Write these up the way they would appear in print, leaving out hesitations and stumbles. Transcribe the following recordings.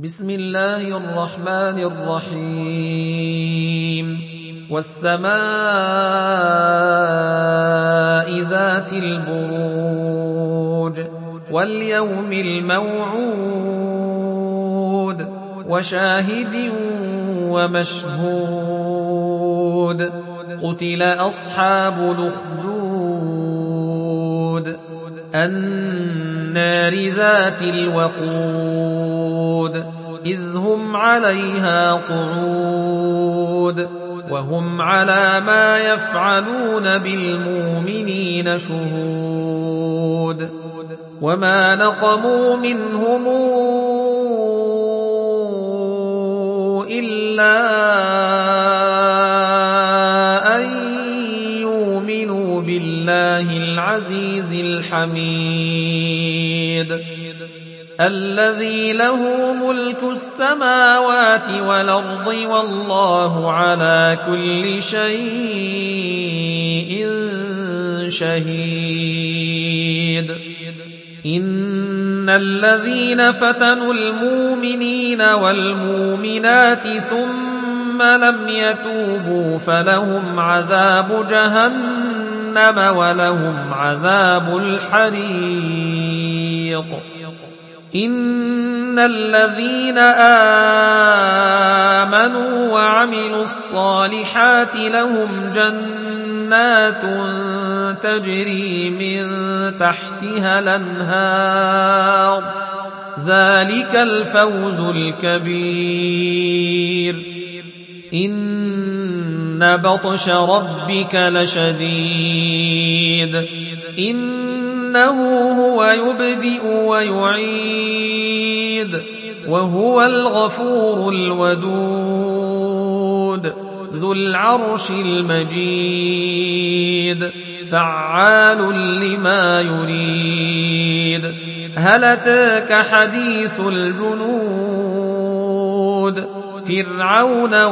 بسم الله الرحمن الرحيم والسماء ذات البروج واليوم الموعود وشاهد ومشهود قتل أصحاب الأخدود النار ذات الوقود إذ هم عليها قعود وهم على ما يفعلون بالمؤمنين شهود وما نقموا منهم إلا أن يؤمنوا بالله العزيز الحميد الذي له ملك السماوات والأرض والله على كل شيء شهيد إن الذين فتنوا المؤمنين والمؤمنات ثم لم يتوبوا فلهم عذاب جهنم ولهم عذاب الحريق إن الذين آمنوا وعملوا الصالحات لهم جنات تجري من تحتها الأنهار ذلك الفوز الكبير إن بطش ربك لشديد إنه هو يبدئ ويعيد وهو الغفور الودود ذو العرش المجيد فعال لما يريد هل أتاك حديث الجنود فرعون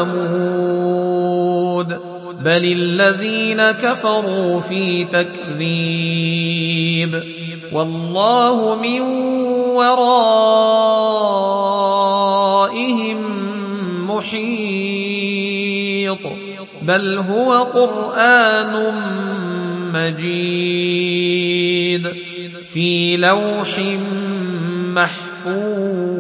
وثمود بل الذين كفروا في تكذيب والله من ورائهم محيط بل هو قرآن مجيد في لوح محفوظ